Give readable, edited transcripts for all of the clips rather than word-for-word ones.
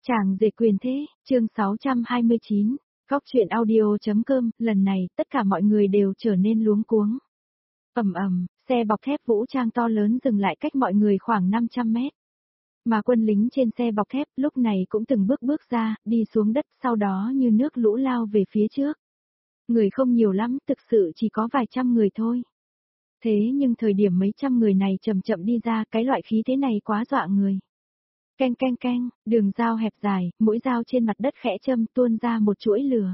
Chàng rể quyền thế, chương 629, Góc chuyện audio.com, lần này tất cả mọi người đều trở nên luống cuống. Ầm ầm, xe bọc thép vũ trang to lớn dừng lại cách mọi người khoảng 500 mét. Mà quân lính trên xe bọc thép lúc này cũng từng bước ra, đi xuống đất sau đó như nước lũ lao về phía trước. Người không nhiều lắm, thực sự chỉ có vài trăm người thôi. Thế nhưng thời điểm mấy trăm người này chậm chậm đi ra, cái loại khí thế này quá dọa người. Keng keng keng, đường dao hẹp dài, mũi dao trên mặt đất khẽ châm tuôn ra một chuỗi lửa.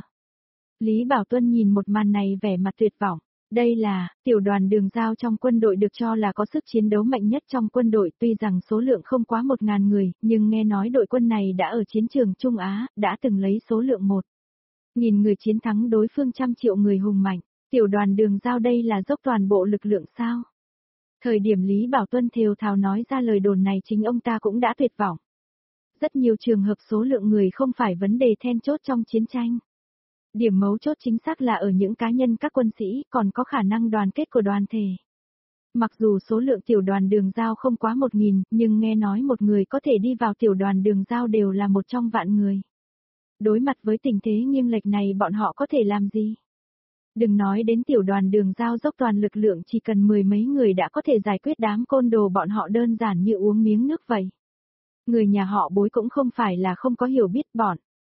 Lý Bảo Tuân nhìn một màn này vẻ mặt tuyệt vọng. Đây là, tiểu đoàn đường dao trong quân đội được cho là có sức chiến đấu mạnh nhất trong quân đội, tuy rằng số lượng không quá 1.000 người, nhưng nghe nói đội quân này đã ở chiến trường Trung Á, đã từng lấy số lượng 1.000 người chiến thắng đối phương trăm triệu người hùng mạnh. Tiểu đoàn đường dao đây là dốc toàn bộ lực lượng sao? Thời điểm Lý Bảo Tuân thều thào nói ra lời đồn này chính ông ta cũng đã tuyệt vọng. Rất nhiều trường hợp số lượng người không phải vấn đề then chốt trong chiến tranh. Điểm mấu chốt chính xác là ở những cá nhân các quân sĩ còn có khả năng đoàn kết của đoàn thể. Mặc dù số lượng tiểu đoàn đường dao không quá 1.000, nhưng nghe nói một người có thể đi vào tiểu đoàn đường dao đều là một trong vạn người. Đối mặt với tình thế nghiêng lệch này bọn họ có thể làm gì? Đừng nói đến tiểu đoàn đường dao dốc toàn lực lượng chỉ cần 10 mấy người đã có thể giải quyết đám côn đồ bọn họ đơn giản như uống miếng nước vậy. Người nhà họ Bối cũng không phải là không có hiểu biết bọn.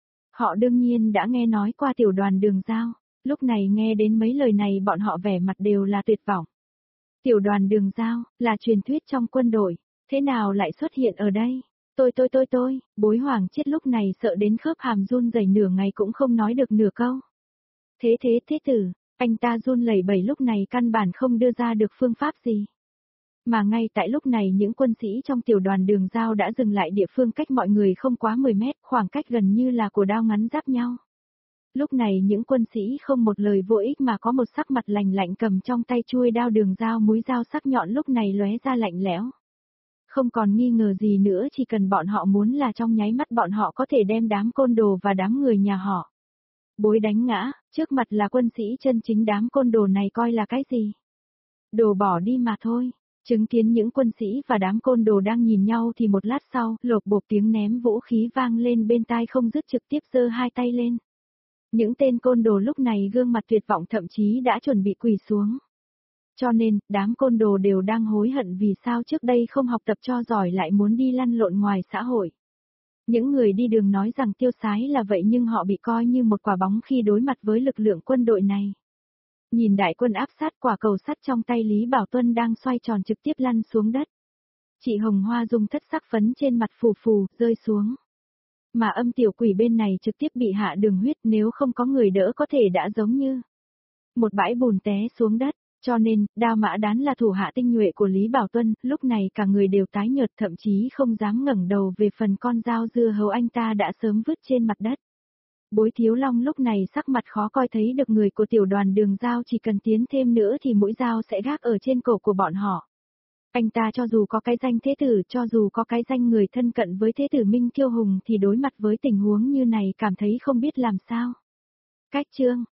Họ đương nhiên đã nghe nói qua tiểu đoàn đường dao, lúc này nghe đến mấy lời này bọn họ vẻ mặt đều là tuyệt vọng. Tiểu đoàn đường dao, là truyền thuyết trong quân đội, thế nào lại xuất hiện ở đây? Tôi, Bối Hoàng Chiết lúc này sợ đến khớp hàm run rẩy nửa ngày cũng không nói được nửa câu. Thế tử, anh ta run lẩy bẩy lúc này căn bản không đưa ra được phương pháp gì. Mà ngay tại lúc này những quân sĩ trong tiểu đoàn đường dao đã dừng lại địa phương cách mọi người không quá 10 mét, khoảng cách gần như là của đao ngắn giáp nhau. Lúc này những quân sĩ không một lời vô ích mà có một sắc mặt lạnh lạnh cầm trong tay chuôi đao đường dao mũi dao sắc nhọn lúc này lóe ra lạnh lẽo. Không còn nghi ngờ gì nữa chỉ cần bọn họ muốn là trong nháy mắt bọn họ có thể đem đám côn đồ và đám người nhà họ Bối đánh ngã, trước mặt là quân sĩ chân chính đám côn đồ này coi là cái gì? Đồ bỏ đi mà thôi. Chứng kiến những quân sĩ và đám côn đồ đang nhìn nhau thì một lát sau, lộp bộp tiếng ném vũ khí vang lên bên tai không dứt trực tiếp giơ hai tay lên. Những tên côn đồ lúc này gương mặt tuyệt vọng thậm chí đã chuẩn bị quỳ xuống. Cho nên, đám côn đồ đều đang hối hận vì sao trước đây không học tập cho giỏi lại muốn đi lăn lộn ngoài xã hội. Những người đi đường nói rằng tiêu sái là vậy nhưng họ bị coi như một quả bóng khi đối mặt với lực lượng quân đội này. Nhìn đại quân áp sát quả cầu sắt trong tay Lý Bảo Tuân đang xoay tròn trực tiếp lăn xuống đất. Chị Hồng Hoa dùng thất sắc phấn trên mặt phù phù, rơi xuống. Mà âm tiểu quỷ bên này trực tiếp bị hạ đường huyết nếu không có người đỡ có thể đã giống như một bãi bùn té xuống đất. Cho nên, Đao Mã Đán là thủ hạ tinh nhuệ của Lý Bảo Tuân, lúc này cả người đều tái nhợt thậm chí không dám ngẩng đầu về phần con dao dưa hấu anh ta đã sớm vứt trên mặt đất. Bối Thiếu Long lúc này sắc mặt khó coi thấy được người của tiểu đoàn đường dao chỉ cần tiến thêm nữa thì mũi dao sẽ gác ở trên cổ của bọn họ. Anh ta cho dù có cái danh thế tử, cho dù có cái danh người thân cận với thế tử Minh Kiêu Hùng thì đối mặt với tình huống như này cảm thấy không biết làm sao. Cách chương